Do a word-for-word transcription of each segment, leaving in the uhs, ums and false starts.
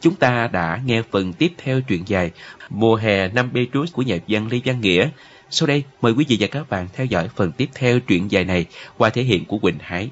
Chúng ta đã nghe phần tiếp theo truyện dài Mùa hè năm Petrus của nhà văn Lê Văn Nghĩa. Sau đây, mời quý vị và các bạn theo dõi phần tiếp theo truyện dài này qua thể hiện của Quỳnh Hải.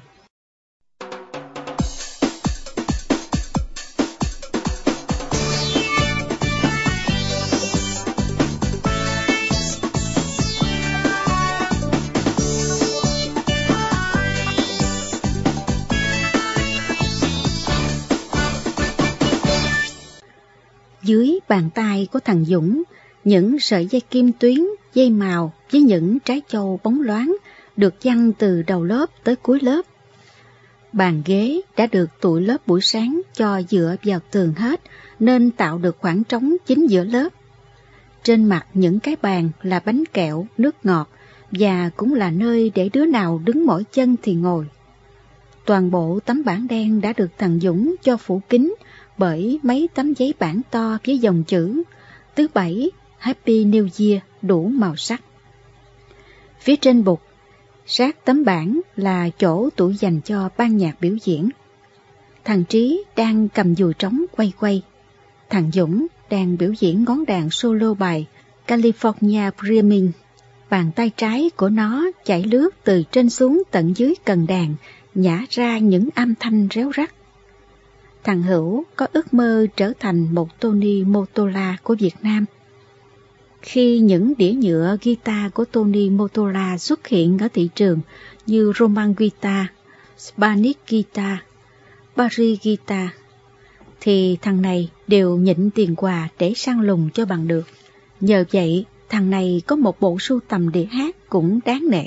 Dưới bàn tay của thằng Dũng, những sợi dây kim tuyến, dây màu với những trái châu bóng loáng được giăng từ đầu lớp tới cuối lớp. Bàn ghế đã được tụi lớp buổi sáng cho dựa vào tường hết, nên tạo được khoảng trống chính giữa lớp. Trên mặt những cái bàn là bánh kẹo, nước ngọt, và cũng là nơi để đứa nào đứng mỏi chân thì ngồi. Toàn bộ tấm bảng đen đã được thằng Dũng cho phủ kín bởi mấy tấm giấy bảng to với dòng chữ thứ bảy Happy New Year đủ màu sắc. Phía trên bục, sát tấm bảng là chỗ tủ dành cho ban nhạc biểu diễn. Thằng Trí đang cầm dùi trống quay quay. Thằng Dũng đang biểu diễn ngón đàn solo bài California Dreaming. Bàn tay trái của nó chảy lướt từ trên xuống tận dưới cần đàn, nhả ra những âm thanh réo rắt. Thằng Hữu có ước mơ trở thành một Tony Mottola của Việt Nam. Khi những đĩa nhựa guitar của Tony Mottola xuất hiện ở thị trường như Roman Guitar, Spanish Guitar, Paris Guitar, thì thằng này đều nhịn tiền quà để săn lùng cho bằng được. Nhờ vậy, thằng này có một bộ sưu tầm đĩa hát cũng đáng nể.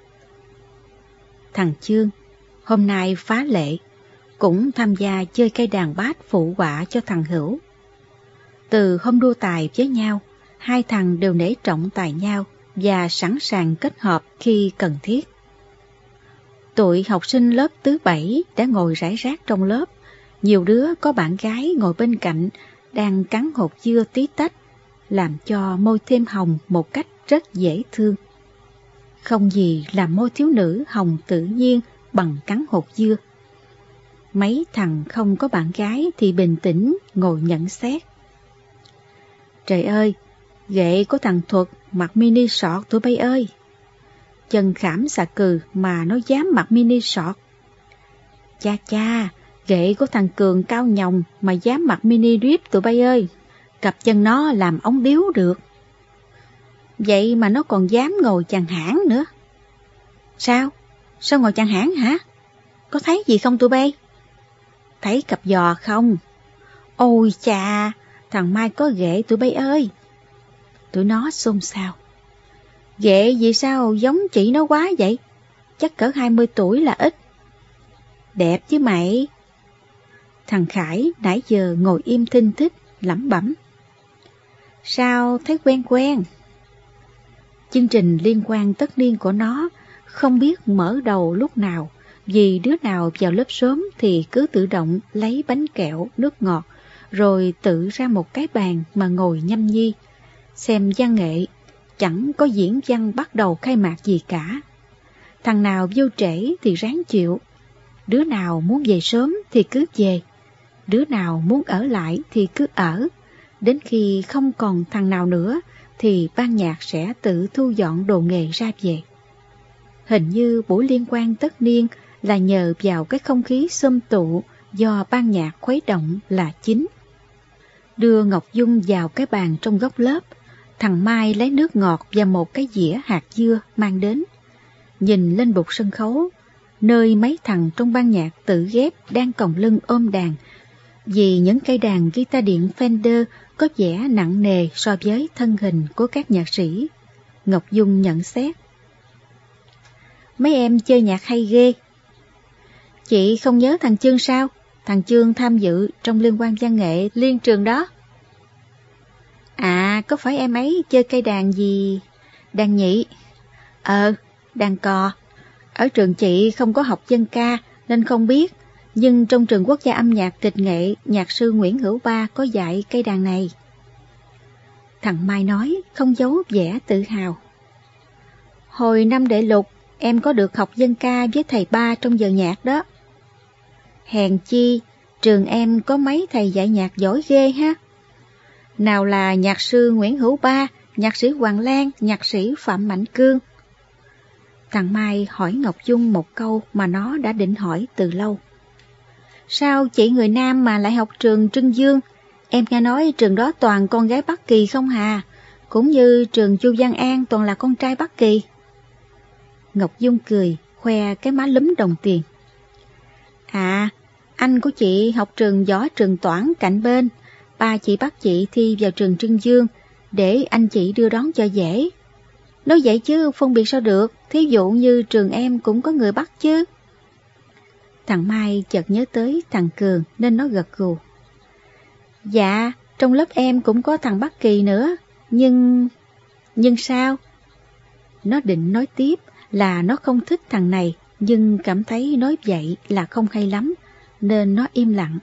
Thằng Chương, hôm nay phá lệ, cũng tham gia chơi cây đàn bass phụ họa cho thằng Hữu. Từ hôm đua tài với nhau, hai thằng đều nể trọng tài nhau và sẵn sàng kết hợp khi cần thiết. Tụi học sinh lớp thứ bảy đã ngồi rải rác trong lớp, nhiều đứa có bạn gái ngồi bên cạnh đang cắn hột dưa tí tách, làm cho môi thêm hồng một cách rất dễ thương. Không gì làm môi thiếu nữ hồng tự nhiên bằng cắn hột dưa. Mấy thằng không có bạn gái thì bình tĩnh ngồi nhận xét. Trời ơi, ghệ của thằng Thuật mặc mini short tụi bay ơi. Chân khảm xà cừ mà nó dám mặc mini short. Cha cha, ghệ của thằng Cường cao nhồng mà dám mặc mini drip tụi bay ơi. Cặp chân nó làm ống điếu được. Vậy mà nó còn dám ngồi chàng hãng nữa. Sao? Sao ngồi chàng hãng hả? Có thấy gì không tụi bay? Thấy cặp giò không? Ôi chà, thằng Mai có ghệ tụi bay ơi. Tụi nó xôn xao. Ghệ gì sao giống chị nó quá vậy? Chắc cỡ hai mươi tuổi là ít. Đẹp chứ mày. Thằng Khải nãy giờ ngồi im thinh thích, lẩm bẩm. Sao thấy quen quen? Chương trình liên quan tất niên của nó không biết mở đầu lúc nào, vì đứa nào vào lớp sớm thì cứ tự động lấy bánh kẹo, nước ngọt, rồi tự ra một cái bàn mà ngồi nhâm nhi. Xem văn nghệ, chẳng có diễn văn bắt đầu khai mạc gì cả. Thằng nào vô trễ thì ráng chịu. Đứa nào muốn về sớm thì cứ về. Đứa nào muốn ở lại thì cứ ở. Đến khi không còn thằng nào nữa thì ban nhạc sẽ tự thu dọn đồ nghề ra về. Hình như buổi liên quan tất niên là nhờ vào cái không khí xôm tụ do ban nhạc khuấy động là chính. Đưa Ngọc Dung vào cái bàn trong góc lớp, thằng Mai lấy nước ngọt và một cái dĩa hạt dưa mang đến. Nhìn lên bục sân khấu, nơi mấy thằng trong ban nhạc tự ghép đang còng lưng ôm đàn, vì những cây đàn guitar điện Fender có vẻ nặng nề so với thân hình của các nhạc sĩ. Ngọc Dung nhận xét. Mấy em chơi nhạc hay ghê. Chị không nhớ thằng Chương sao? Thằng Chương tham dự trong liên hoan văn nghệ liên trường đó. À, có phải em ấy chơi cây đàn gì? Đàn nhị. Ờ, đàn cò. Ở trường chị không có học dân ca nên không biết, nhưng trong trường quốc gia âm nhạc kịch nghệ, nhạc sư Nguyễn Hữu Ba có dạy cây đàn này. Thằng Mai nói không giấu vẻ tự hào. Hồi năm đệ lục, em có được học dân ca với thầy Ba trong giờ nhạc đó. Hèn chi, trường em có mấy thầy dạy nhạc giỏi ghê ha. Nào là nhạc sư Nguyễn Hữu Ba, nhạc sĩ Hoàng Lan, nhạc sĩ Phạm Mạnh Cương. Thằng Mai hỏi Ngọc Dung một câu mà nó đã định hỏi từ lâu. Sao chị người Nam mà lại học trường Trưng Dương? Em nghe nói trường đó toàn con gái Bắc Kỳ không hà, cũng như trường Chu Văn An toàn là con trai Bắc Kỳ. Ngọc Dung cười, khoe cái má lúm đồng tiền. À, anh của chị học trường võ trường Toản cạnh bên, ba chị bắt chị thi vào trường Trưng Dương, để anh chị đưa đón cho dễ. Nói vậy chứ phân biệt sao được, thí dụ như trường em cũng có người Bắc chứ. Thằng Mai chợt nhớ tới thằng Cường nên nó gật gù. Dạ, trong lớp em cũng có thằng Bắc Kỳ nữa, nhưng... Nhưng sao? Nó định nói tiếp là nó không thích thằng này, nhưng cảm thấy nói vậy là không hay lắm, nên nó im lặng.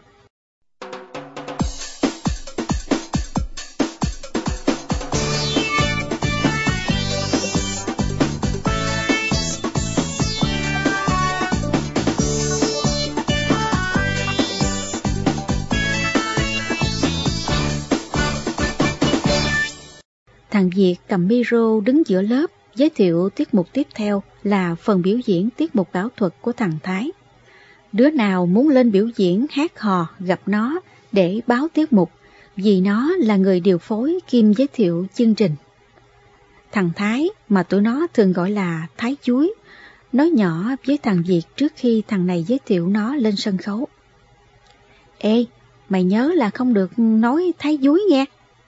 Thằng Việt cầm micro đứng giữa lớp, giới thiệu tiết mục tiếp theo là phần biểu diễn tiết mục ảo thuật của thằng Thái. Đứa nào muốn lên biểu diễn hát hò gặp nó để báo tiết mục, vì nó là người điều phối kiêm giới thiệu chương trình. Thằng Thái, mà tụi nó thường gọi là Thái Chuối, nói nhỏ với thằng Việt trước khi thằng này giới thiệu nó lên sân khấu. Ê, mày nhớ là không được nói Thái Chuối nghe.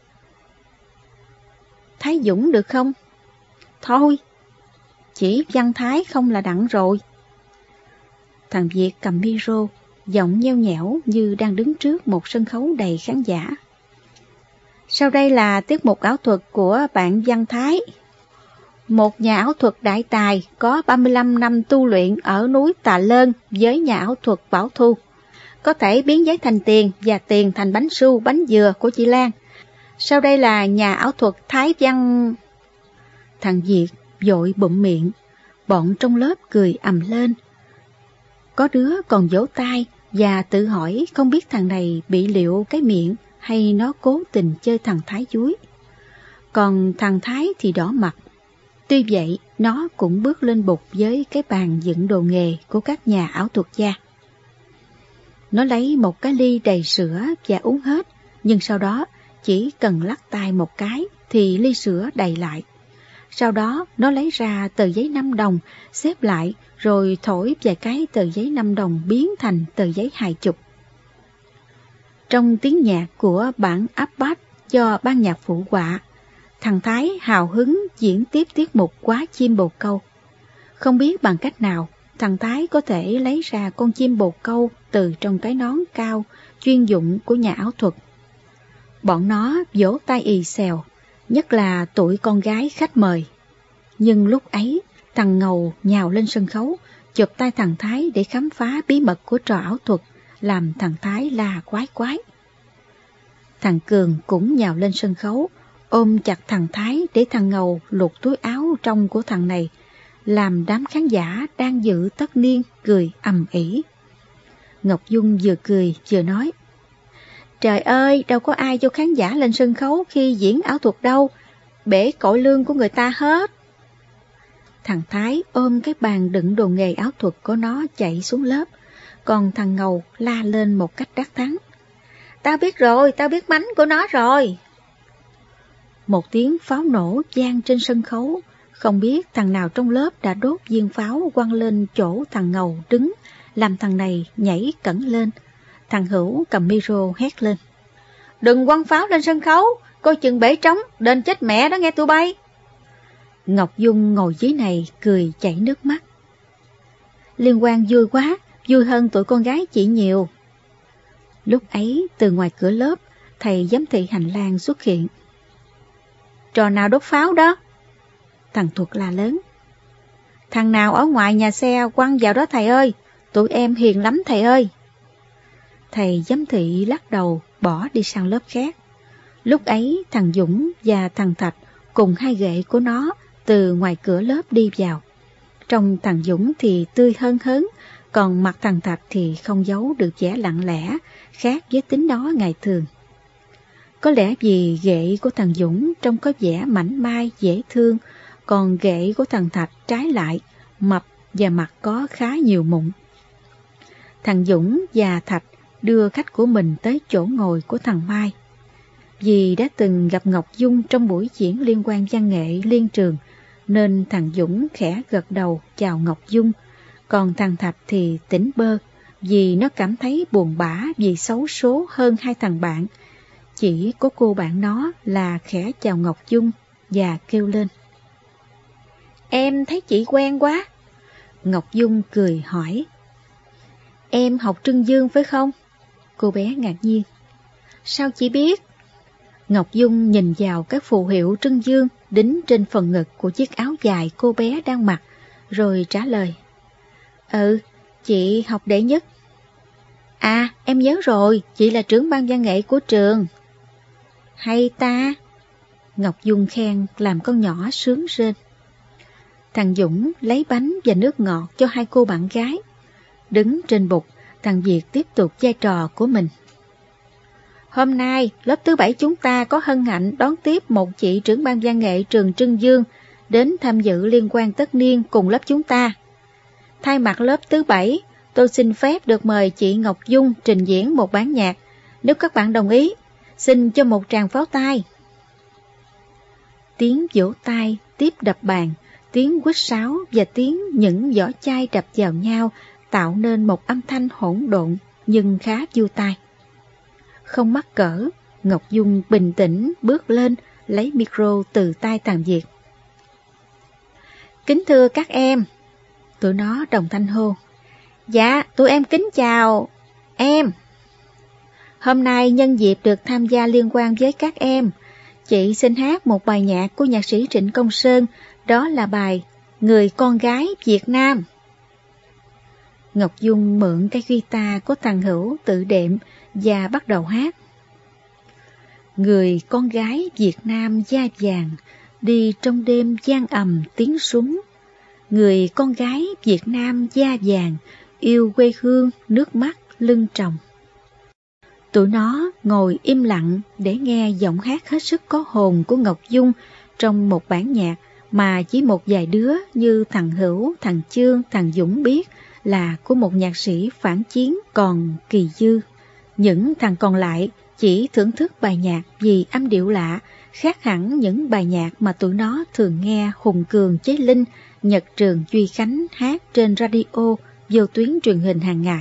Thái Dũng được không? Thôi, chỉ Văn Thái không là đặng rồi. Thằng Việt cầm micro, giọng nheo nhẽo như đang đứng trước một sân khấu đầy khán giả. Sau đây là tiết mục ảo thuật của bạn Văn Thái. Một nhà ảo thuật đại tài có ba mươi lăm năm tu luyện ở núi Tà Lơn với nhà ảo thuật Bảo Thu. Có thể biến giấy thành tiền và tiền thành bánh su, bánh dừa của chị Lan. Sau đây là nhà ảo thuật Thái Văn... Thằng Việt vội bụm miệng, bọn trong lớp cười ầm lên. Có đứa còn vỗ tay và tự hỏi không biết thằng này bị liệu cái miệng hay nó cố tình chơi thằng Thái Chuối. Còn thằng Thái thì đỏ mặt. Tuy vậy, nó cũng bước lên bục với cái bàn dựng đồ nghề của các nhà ảo thuật gia. Nó lấy một cái ly đầy sữa và uống hết, nhưng sau đó chỉ cần lắc tay một cái thì ly sữa đầy lại. Sau đó nó lấy ra tờ giấy năm đồng, xếp lại rồi thổi vài cái tờ giấy năm đồng biến thành tờ giấy hai chục. Trong tiếng nhạc của bản Abbas do ban nhạc phụ họa, thằng Thái hào hứng diễn tiếp tiết mục Quá chim bồ câu. Không biết bằng cách nào, thằng Thái có thể lấy ra con chim bồ câu từ trong cái nón cao chuyên dụng của nhà ảo thuật. Bọn nó vỗ tay ì xèo, nhất là tụi con gái khách mời. Nhưng lúc ấy, thằng Ngầu nhào lên sân khấu, chụp tay thằng Thái để khám phá bí mật của trò ảo thuật, làm thằng Thái la quái quái. Thằng Cường cũng nhào lên sân khấu, ôm chặt thằng Thái để thằng Ngầu lục túi áo trong của thằng này, làm đám khán giả đang dự tất niên cười ầm ĩ. Ngọc Dung vừa cười vừa nói, trời ơi, đâu có ai cho khán giả lên sân khấu khi diễn ảo thuật đâu, bể cội lương của người ta hết. Thằng Thái ôm cái bàn đựng đồ nghề ảo thuật của nó chạy xuống lớp, còn thằng Ngầu la lên một cách đắc thắng. Tao biết rồi, tao biết mánh của nó rồi. Một tiếng pháo nổ vang trên sân khấu, không biết thằng nào trong lớp đã đốt viên pháo quăng lên chỗ thằng Ngầu đứng, làm thằng này nhảy cẩn lên. Thằng Hữu cầm micro hét lên. Đừng quăng pháo lên sân khấu, coi chừng bể trống, đền chết mẹ đó nghe tụi bay. Ngọc Dung ngồi dưới này cười chảy nước mắt. Liên Quan vui quá, vui hơn tụi con gái chị nhiều. Lúc ấy từ ngoài cửa lớp, thầy giám thị hành lang xuất hiện. Trò nào đốt pháo đó? Thằng Thuật la lớn. Thằng nào ở ngoài nhà xe quăng vào đó thầy ơi, tụi em hiền lắm thầy ơi. Thầy giám thị lắc đầu bỏ đi sang lớp khác. Lúc ấy thằng Dũng và thằng Thạch cùng hai ghệ của nó từ ngoài cửa lớp đi vào. Trông thằng Dũng thì tươi hân hớn, Còn mặt thằng Thạch thì không giấu được vẻ lặng lẽ, khác với tính nó ngày thường. Có lẽ vì ghệ của thằng Dũng trông có vẻ mảnh mai, dễ thương, còn ghệ của thằng Thạch trái lại, mập và mặt có khá nhiều mụn. Thằng Dũng và Thạch đưa khách của mình tới chỗ ngồi của thằng Mai. Vì đã từng gặp Ngọc Dung trong buổi diễn liên quan văn nghệ liên trường, nên thằng Dũng khẽ gật đầu chào Ngọc Dung, còn thằng Thạch thì tỉnh bơ, vì nó cảm thấy buồn bã vì xấu số hơn hai thằng bạn. Chỉ có cô bạn nó là khẽ chào Ngọc Dung và kêu lên: "Em thấy chị quen quá." Ngọc Dung cười hỏi: "Em học Trưng Dương phải không?" Cô bé ngạc nhiên: "Sao chị biết?" Ngọc Dung nhìn vào các phù hiệu Trưng Dương đính trên phần ngực của chiếc áo dài cô bé đang mặc, rồi trả lời: "Ừ, chị học đệ nhất." "À, em nhớ rồi, chị là trưởng ban văn nghệ của trường." "Hay ta." Ngọc Dung khen làm con nhỏ sướng rên. Thằng Dũng lấy bánh và nước ngọt cho hai cô bạn gái. Đứng trên bục, thằng Việt tiếp tục vai trò của mình. "Hôm nay, lớp thứ bảy chúng ta có hân hạnh đón tiếp một chị trưởng ban văn nghệ trường Trưng Dương đến tham dự liên hoan tất niên cùng lớp chúng ta. Thay mặt lớp thứ bảy, tôi xin phép được mời chị Ngọc Dung trình diễn một bản nhạc. Nếu các bạn đồng ý, xin cho một tràng pháo tay." Tiếng vỗ tay tiếp đập bàn, tiếng huýt sáo và tiếng những vỏ chai đập vào nhau tạo nên một âm thanh hỗn độn nhưng khá vui tai. Không mắc cỡ, Ngọc Dung bình tĩnh bước lên lấy micro từ tay thằng Việt. "Kính thưa các em." Tụi nó đồng thanh hô: "Dạ, tụi em kính chào em. Hôm nay nhân dịp được tham gia liên hoan với các em, chị xin hát một bài nhạc của nhạc sĩ Trịnh Công Sơn, đó là bài Người con gái Việt Nam." Ngọc Dung mượn cái guitar của thằng Hữu tự đệm và bắt đầu hát. Người con gái Việt Nam da vàng, đi trong đêm vang ầm tiếng súng. Người con gái Việt Nam da vàng, yêu quê hương nước mắt lưng tròng. Tụi nó ngồi im lặng để nghe giọng hát hết sức có hồn của Ngọc Dung trong một bản nhạc mà chỉ một vài đứa như thằng Hữu, thằng Chương, thằng Dũng biết là của một nhạc sĩ phản chiến còn kỳ dư. Những thằng còn lại chỉ thưởng thức bài nhạc vì âm điệu lạ, khác hẳn những bài nhạc mà tụi nó thường nghe Hùng Cường, Chế Linh, Nhật Trường, Duy Khánh hát trên radio, vô tuyến truyền hình hàng ngày.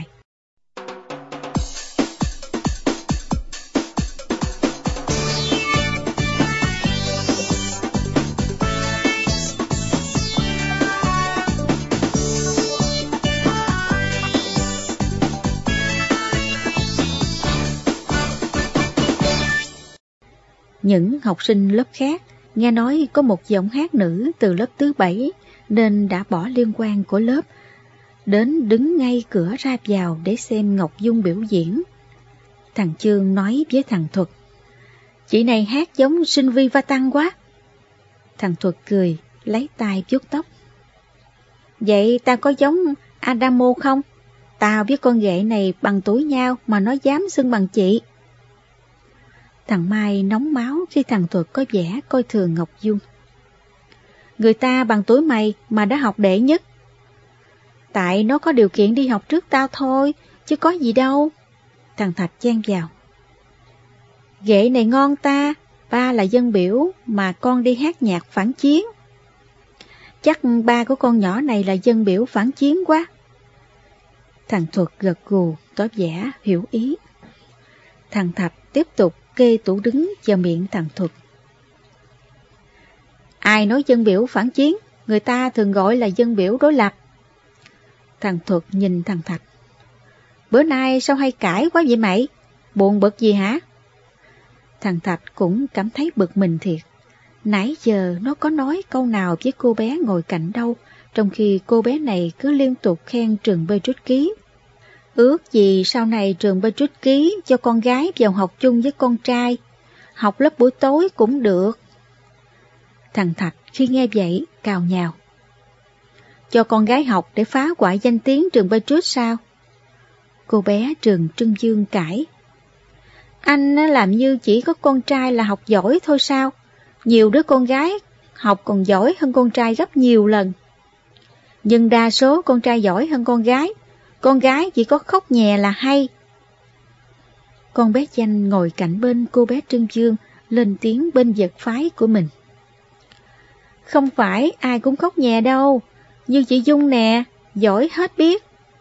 Những học sinh lớp khác nghe nói có một giọng hát nữ từ lớp thứ bảy nên đã bỏ liên hoan của lớp, đến đứng ngay cửa ra vào để xem Ngọc Dung biểu diễn. Thằng Chương nói với thằng Thuật: "Chị này hát giống Sinh Vi Va Tăng quá." Thằng Thuật cười, lấy tay vuốt tóc: "Vậy tao có giống Adamo không? Tao với con ghệ này bằng tuổi nhau mà nó dám xưng bằng chị." Thằng Mai nóng máu khi thằng Thuật có vẻ coi thường Ngọc Dung. "Người ta bằng tuổi mày mà đã học đệ nhất." "Tại nó có điều kiện đi học trước tao thôi, chứ có gì đâu." Thằng Thạch chen vào: "Ghệ này ngon ta, ba là dân biểu mà con đi hát nhạc phản chiến." "Chắc ba của con nhỏ này là dân biểu phản chiến quá." Thằng Thuật gật gù tỏ vẻ hiểu ý. Thằng Thạch tiếp tục kê tủ đứng vào miệng thằng Thuật: "Ai nói dân biểu phản chiến, người ta thường gọi là dân biểu đối lập." Thằng Thuật nhìn thằng Thạch: "Bữa nay sao hay cãi quá vậy mày? Buồn bực gì hả?" Thằng Thạch cũng cảm thấy bực mình thiệt. Nãy giờ nó có nói câu nào với cô bé ngồi cạnh đâu, trong khi cô bé này cứ liên tục khen trường bê trút ký. Ước gì sau này trường bê trút ký cho con gái vào học chung với con trai, học lớp buổi tối cũng được. Thằng Thạch khi nghe vậy cào nhào: cho con gái học để phá hoại danh tiếng trường Petrus sao? Cô bé trường Trưng Dương cãi. Anh làm như chỉ có con trai là học giỏi thôi sao? Nhiều đứa con gái học còn giỏi hơn con trai gấp nhiều lần. Nhưng đa số con trai giỏi hơn con gái. Con gái chỉ có khóc nhè là hay. Con bé Chanh ngồi cạnh bên cô bé Trưng Dương lên tiếng bên giật phái của mình. Không phải ai cũng khóc nhè đâu, như chị Dung nè, giỏi hết biết.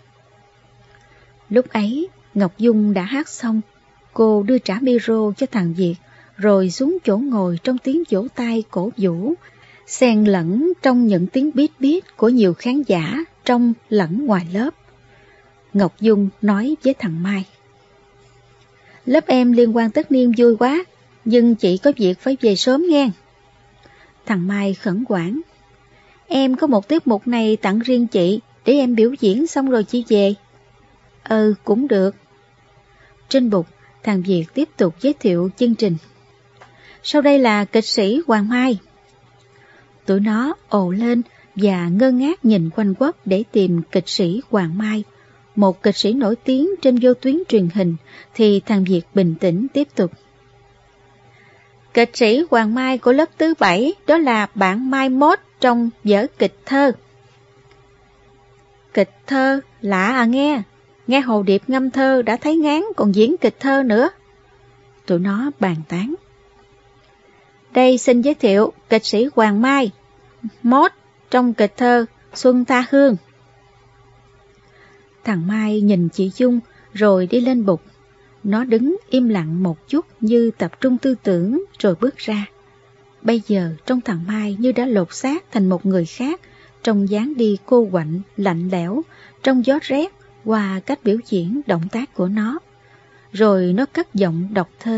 Lúc ấy, Ngọc Dung đã hát xong, cô đưa trả micro cho thằng Việt, rồi xuống chỗ ngồi trong tiếng vỗ tay cổ vũ, xen lẫn trong những tiếng bít bít của nhiều khán giả trong lẫn ngoài lớp. Ngọc Dung nói với thằng Mai. Lớp em liên quan tất niên vui quá, nhưng chị có việc phải về sớm nghe. Thằng Mai khẩn khoản. Em có một tiết mục này tặng riêng chị, để em biểu diễn xong rồi chị về. Ừ, cũng được. Trên bục, thằng Việt tiếp tục giới thiệu chương trình. Sau đây là kịch sĩ Hoàng Mai. Tụi nó ồ lên và ngơ ngác nhìn quanh quất để tìm kịch sĩ Hoàng Mai, một kịch sĩ nổi tiếng trên vô tuyến truyền hình, thì thằng Việt bình tĩnh tiếp tục. Kịch sĩ Hoàng Mai của lớp thứ bảy đó là bạn Mai Mốt trong vở kịch thơ. Kịch thơ lạ à nghe, nghe Hồ Điệp ngâm thơ đã thấy ngán còn diễn kịch thơ nữa. Tụi nó bàn tán. Đây xin giới thiệu kịch sĩ Hoàng Mai Mốt trong kịch thơ Xuân Tha Hương. Thằng Mai nhìn chị Dung rồi đi lên bục. Nó đứng im lặng một chút như tập trung tư tưởng rồi bước ra. Bây giờ trong thằng Mai như đã lột xác thành một người khác, trong dáng đi cô quạnh, lạnh lẽo, trong gió rét qua cách biểu diễn động tác của nó. Rồi nó cất giọng đọc thơ.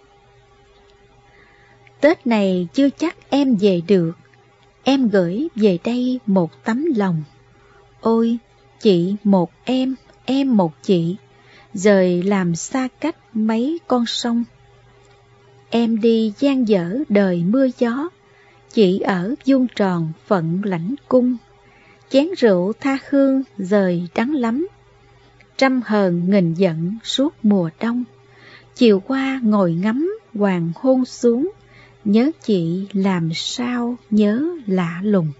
Tết này chưa chắc em về được, em gửi về đây một tấm lòng. Ôi, chị một em, em một chị, rời làm xa cách mấy con sông. Em đi dang dở đời mưa gió, chị ở vuông tròn phận lãnh cung. Chén rượu tha hương rời đắng lắm, trăm hờn nghìn giận suốt mùa đông. Chiều qua ngồi ngắm hoàng hôn xuống, nhớ chị làm sao nhớ lạ lùng.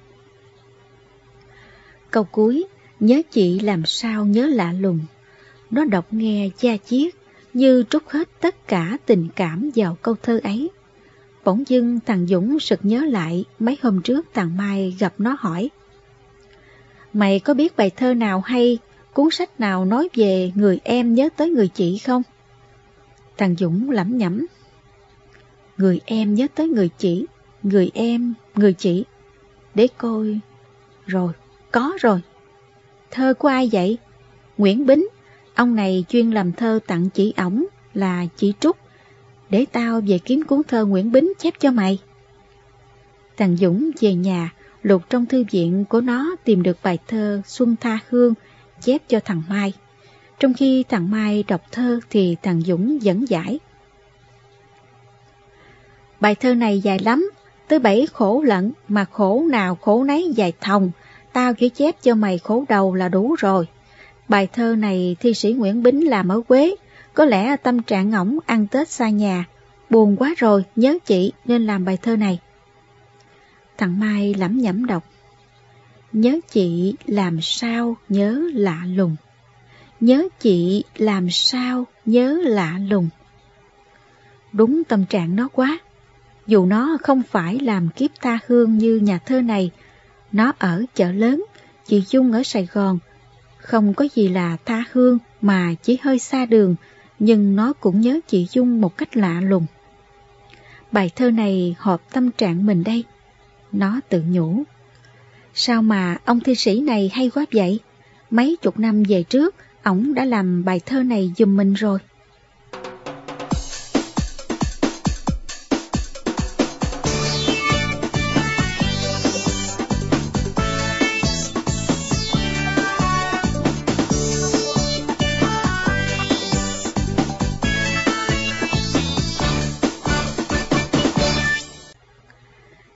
Câu cuối, nhớ chị làm sao nhớ lạ lùng, nó đọc nghe da diết như trút hết tất cả tình cảm vào câu thơ ấy. Bỗng dưng thằng Dũng sực nhớ lại mấy hôm trước thằng Mai gặp nó hỏi. Mày có biết bài thơ nào hay, cuốn sách nào nói về người em nhớ tới người chị không? Thằng Dũng lẩm nhẩm. Người em nhớ tới người chị, người em, người chị. Để coi. Rồi, có rồi. Thơ của ai vậy? Nguyễn Bính. Ông này chuyên làm thơ tặng chị ổng là chị Trúc. Để tao về kiếm cuốn thơ Nguyễn Bính chép cho mày. Thằng Dũng về nhà, lục trong thư viện của nó tìm được bài thơ Xuân Tha Hương chép cho thằng Mai. Trong khi thằng Mai đọc thơ thì thằng Dũng dẫn giải. Bài thơ này dài lắm, tới bảy khổ lận, mà khổ nào khổ nấy dài thòng, tao chỉ chép cho mày khổ đầu là đủ rồi. Bài thơ này thi sĩ Nguyễn Bính làm ở Quế, có lẽ tâm trạng ổng ăn Tết xa nhà, buồn quá rồi, nhớ chị nên làm bài thơ này. Thằng Mai lẩm nhẩm đọc. Nhớ chị làm sao nhớ lạ lùng, nhớ chị làm sao nhớ lạ lùng. Đúng tâm trạng nó quá. Dù nó không phải làm kiếp tha hương như nhà thơ này, nó ở chợ lớn, chị Dung ở Sài Gòn. Không có gì là tha hương mà chỉ hơi xa đường, nhưng nó cũng nhớ chị Dung một cách lạ lùng. Bài thơ này hợp tâm trạng mình đây. Nó tự nhủ. Sao mà ông thi sĩ này hay quá vậy? Mấy chục năm về trước, ổng đã làm bài thơ này giùm mình rồi.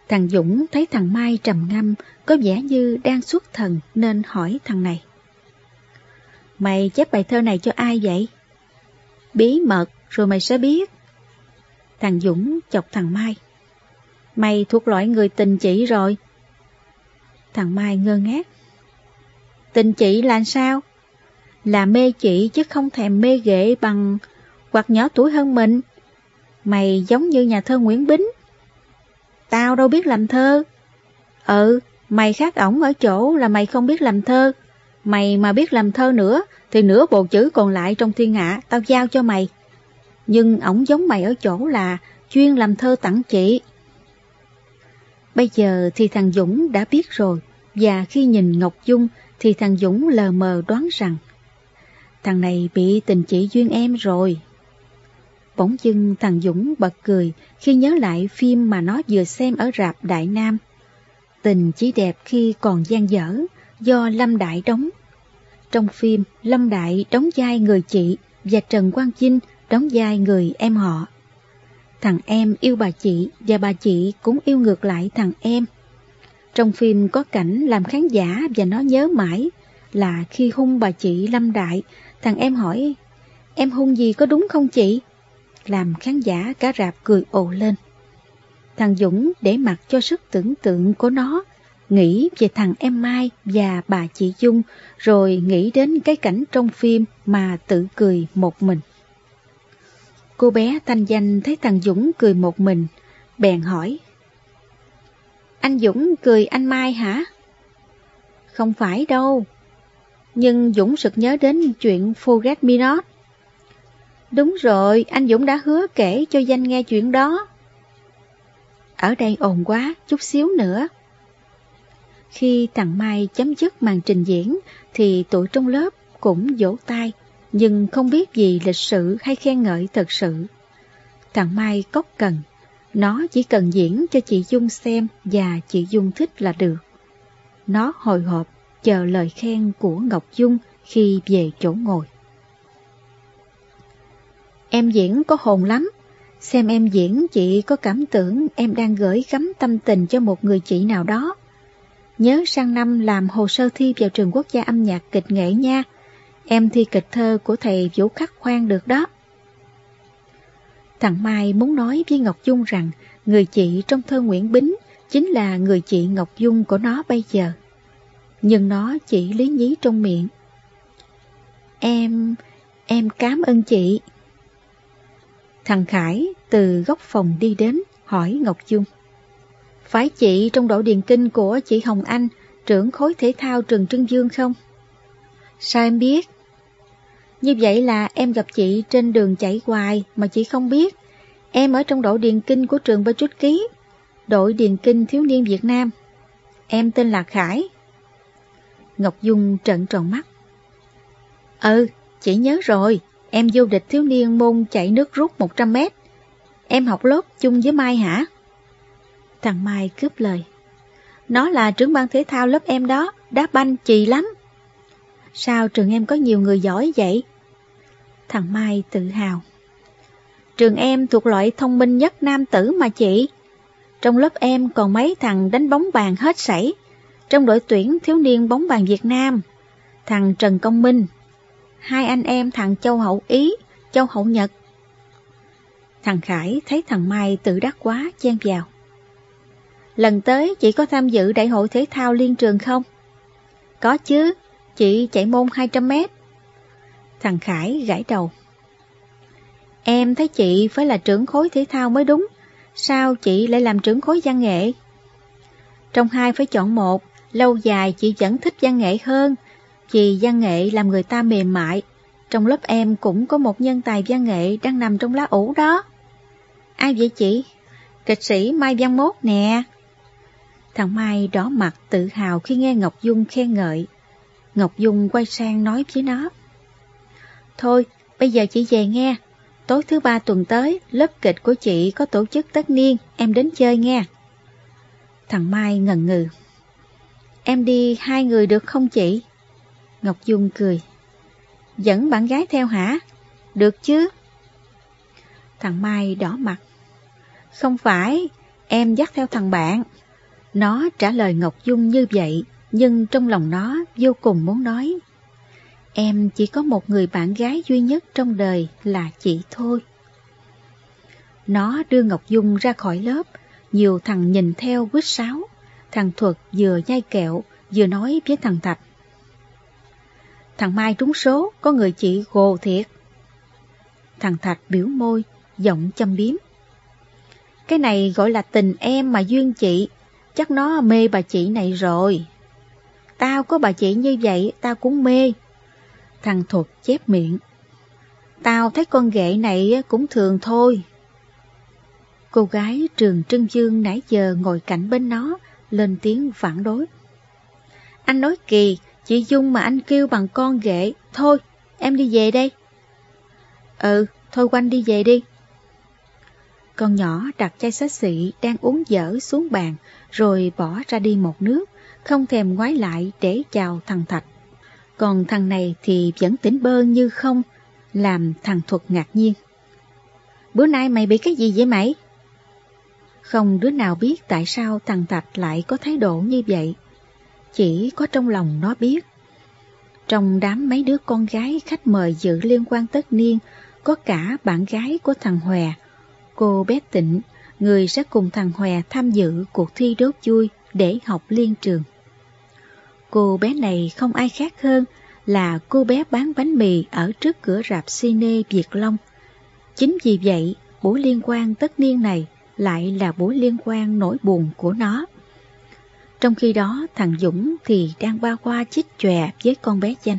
Thằng Dũng thấy thằng Mai trầm ngâm, có vẻ như đang xuất thần nên hỏi thằng này. Mày chép bài thơ này cho ai vậy? Bí mật, rồi mày sẽ biết. Thằng Dũng chọc thằng Mai. Mày thuộc loại người tình chị rồi. Thằng Mai ngơ ngác. Tình chị là sao? Là mê chị chứ không thèm mê ghệ bằng hoặc nhỏ tuổi hơn mình. Mày giống như nhà thơ Nguyễn Bính. Tao đâu biết làm thơ. Ừ, mày khác ổng ở chỗ là mày không biết làm thơ. Mày mà biết làm thơ nữa thì nửa bộ chữ còn lại trong thiên hạ tao giao cho mày. Nhưng ổng giống mày ở chỗ là chuyên làm thơ tặng chị. Bây giờ thì thằng Dũng đã biết rồi, và khi nhìn Ngọc Dung thì thằng Dũng lờ mờ đoán rằng thằng này bị tình chị duyên em rồi. Bỗng dưng thằng Dũng bật cười khi nhớ lại phim mà nó vừa xem ở rạp Đại Nam. Tình chỉ đẹp khi còn dang dở, do Lâm Đại đóng. Trong phim, Lâm Đại đóng vai người chị và Trần Quang Chinh đóng vai người em họ. Thằng em yêu bà chị và bà chị cũng yêu ngược lại thằng em. Trong phim có cảnh làm khán giả và nó nhớ mãi là khi hung bà chị Lâm Đại, thằng em hỏi, em hung gì có đúng không chị? Làm khán giả cả rạp cười ồ lên. Thằng Dũng để mặc cho sức tưởng tượng của nó, nghĩ về thằng em Mai và bà chị Dung, rồi nghĩ đến cái cảnh trong phim mà tự cười một mình. Cô bé Thanh Danh thấy thằng Dũng cười một mình, bèn hỏi. Anh Dũng cười anh Mai hả? Không phải đâu. Nhưng Dũng sực nhớ đến chuyện Forget Me Not. Đúng rồi, anh Dũng đã hứa kể cho Danh nghe chuyện đó. Ở đây ồn quá, chút xíu nữa. Khi thằng Mai chấm dứt màn trình diễn thì tụi trong lớp cũng vỗ tay, nhưng không biết gì lịch sự hay khen ngợi thật sự. Thằng Mai cốc cần, nó chỉ cần diễn cho chị Dung xem và chị Dung thích là được. Nó hồi hộp chờ lời khen của Ngọc Dung khi về chỗ ngồi. Em diễn có hồn lắm. Xem em diễn chị có cảm tưởng em đang gửi gắm tâm tình cho một người chị nào đó. Nhớ sang năm làm hồ sơ thi vào trường quốc gia âm nhạc kịch nghệ nha. Em thi kịch thơ của thầy Vũ Khắc Khoan được đó. Thằng Mai muốn nói với Ngọc Dung rằng người chị trong thơ Nguyễn Bính chính là người chị Ngọc Dung của nó bây giờ. Nhưng nó chỉ lý nhí trong miệng. Em, em cảm ơn chị. Thằng Khải từ góc phòng đi đến hỏi Ngọc Dung. Phải chị trong đội điền kinh của chị Hồng Anh, trưởng khối thể thao trường Trưng Dương không? Sao em biết? Như vậy là em gặp chị trên đường chạy hoài mà chị không biết. Em ở trong đội điền kinh của trường Patrick Ký, đội điền kinh thiếu niên Việt Nam. Em tên là Khải. Ngọc Dung trợn tròn mắt. Ừ, chị nhớ rồi. Em vô địch thiếu niên môn chạy nước rút một trăm mét. Em học lớp chung với Mai hả? Thằng Mai cướp lời. Nó là trưởng ban thể thao lớp em đó, đá banh chì lắm. Sao trường em có nhiều người giỏi vậy? Thằng Mai tự hào. Trường em thuộc loại thông minh nhất nam tử mà chị. Trong lớp em còn mấy thằng đánh bóng bàn hết sảy. Trong đội tuyển thiếu niên bóng bàn Việt Nam, thằng Trần Công Minh. Hai anh em thằng Châu Hậu Ý, Châu Hậu Nhật. Thằng Khải thấy thằng Mai tự đắc quá chen vào. Lần tới chị có tham dự đại hội thể thao liên trường không? Có chứ, chị chạy môn hai trăm mét. Thằng Khải gãi đầu. Em thấy chị phải là trưởng khối thể thao mới đúng. Sao chị lại làm trưởng khối văn nghệ? Trong hai phải chọn một, lâu dài chị vẫn thích văn nghệ hơn. Vì văn nghệ làm người ta mềm mại. Trong lớp em cũng có một nhân tài văn nghệ đang nằm trong lá ủ đó. Ai vậy chị? Kịch sĩ Mai Văn Mốt nè. Thằng Mai đỏ mặt tự hào khi nghe Ngọc Dung khen ngợi. Ngọc Dung quay sang nói với nó. Thôi, bây giờ chị về nghe. Tối thứ ba tuần tới, lớp kịch của chị có tổ chức tất niên, em đến chơi nghe. Thằng Mai ngần ngừ. Em đi hai người được không chị? Ngọc Dung cười. Dẫn bạn gái theo hả? Được chứ. Thằng Mai đỏ mặt. Không phải, em dắt theo thằng bạn. Nó trả lời Ngọc Dung như vậy, nhưng trong lòng nó vô cùng muốn nói: em chỉ có một người bạn gái duy nhất trong đời là chị thôi. Nó đưa Ngọc Dung ra khỏi lớp, nhiều thằng nhìn theo quýt sáo. Thằng Thuật vừa nhai kẹo, vừa nói với thằng Thạch: thằng Mai trúng số, có người chị gồ thiệt. Thằng Thạch biểu môi, giọng châm biếm: cái này gọi là tình em mà duyên chị, chắc nó mê bà chị này rồi. Tao có bà chị như vậy, tao cũng mê. Thằng Thuật chép miệng: tao thấy con ghệ này cũng thường thôi. Cô gái trường Trưng Dương nãy giờ ngồi cạnh bên nó, lên tiếng phản đối: anh nói kỳ, chị Dung mà anh kêu bằng con ghệ. Thôi, em đi về đây. Ừ, thôi Quanh đi về đi. Con nhỏ đặt chai xá xị đang uống dở xuống bàn, rồi bỏ ra đi một nước, không thèm ngoái lại để chào thằng Thạch. Còn thằng này thì vẫn tỉnh bơ như không, làm thằng Thuật ngạc nhiên: bữa nay mày bị cái gì vậy mày? Không đứa nào biết tại sao thằng Thạch lại có thái độ như vậy. Chỉ có trong lòng nó biết. Trong đám mấy đứa con gái khách mời dự liên hoan tất niên, có cả bạn gái của thằng Hòe, cô bé Tịnh, người sẽ cùng thằng Hòe tham dự cuộc thi đốt vui để học liên trường. Cô bé này không ai khác hơn là cô bé bán bánh mì ở trước cửa rạp cine Việt Long. Chính vì vậy, buổi liên hoan tất niên này lại là buổi liên hoan nỗi buồn của nó. Trong khi đó, thằng Dũng thì đang ba qua chích chòe với con bé Danh.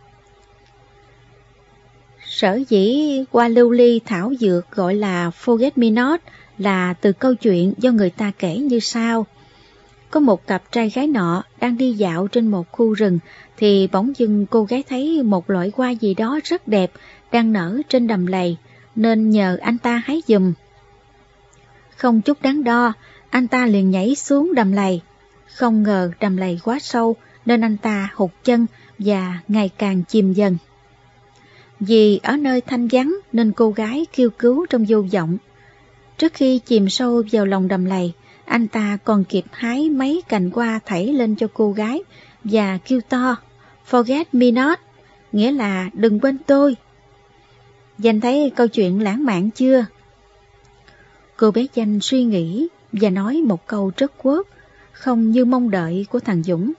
Sở dĩ Hoa lưu ly thảo dược gọi là Forget Me Not là từ câu chuyện do người ta kể như sau. Có một cặp trai gái nọ đang đi dạo trên một khu rừng, thì bỗng dưng cô gái thấy một loại hoa gì đó rất đẹp đang nở trên đầm lầy, nên nhờ anh ta hái giùm. Không chút đắn đo, anh ta liền nhảy xuống đầm lầy. Không ngờ đầm lầy quá sâu nên anh ta hụt chân và ngày càng chìm dần. Vì ở nơi thanh vắng nên cô gái kêu cứu trong vô vọng. Trước khi chìm sâu vào lòng đầm lầy, anh ta còn kịp hái mấy cành hoa thảy lên cho cô gái và kêu to: Forget me not, nghĩa là đừng quên tôi. Danh thấy câu chuyện lãng mạn chưa? Cô bé Danh suy nghĩ và nói một câu trất quớt, không như mong đợi của thằng Dũng.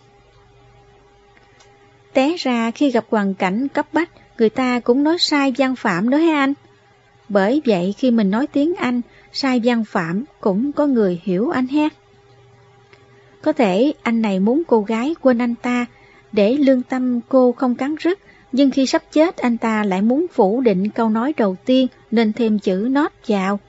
Té ra khi gặp hoàn cảnh cấp bách, người ta cũng nói sai văn phạm đó hả anh? Bởi vậy khi mình nói tiếng Anh, sai văn phạm cũng có người hiểu anh ha. Có thể anh này muốn cô gái quên anh ta, để lương tâm cô không cắn rứt, nhưng khi sắp chết anh ta lại muốn phủ định câu nói đầu tiên nên thêm chữ not vào.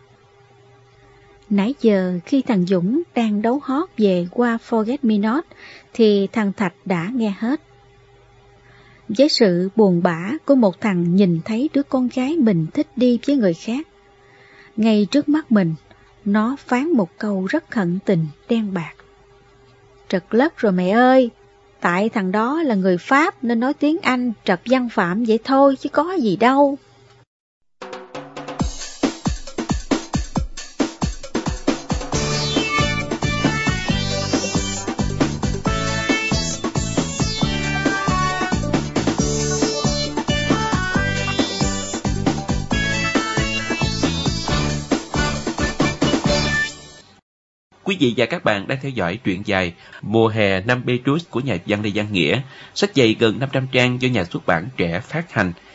Nãy giờ khi thằng Dũng đang đấu hót về qua Forget Me Not thì thằng Thạch đã nghe hết. Với sự buồn bã của một thằng nhìn thấy đứa con gái mình thích đi với người khác, ngay trước mắt mình, nó phán một câu rất khẩn tình đen bạc: Trật lất rồi mẹ ơi, tại thằng đó là người Pháp nên nói tiếng Anh trật văn phạm vậy thôi chứ có gì đâu. Quý vị và các bạn đang theo dõi truyện dài Mùa hè năm Petrus của nhà văn Lê Văn Nghĩa, sách dày gần năm trăm trang do nhà xuất bản Trẻ phát hành.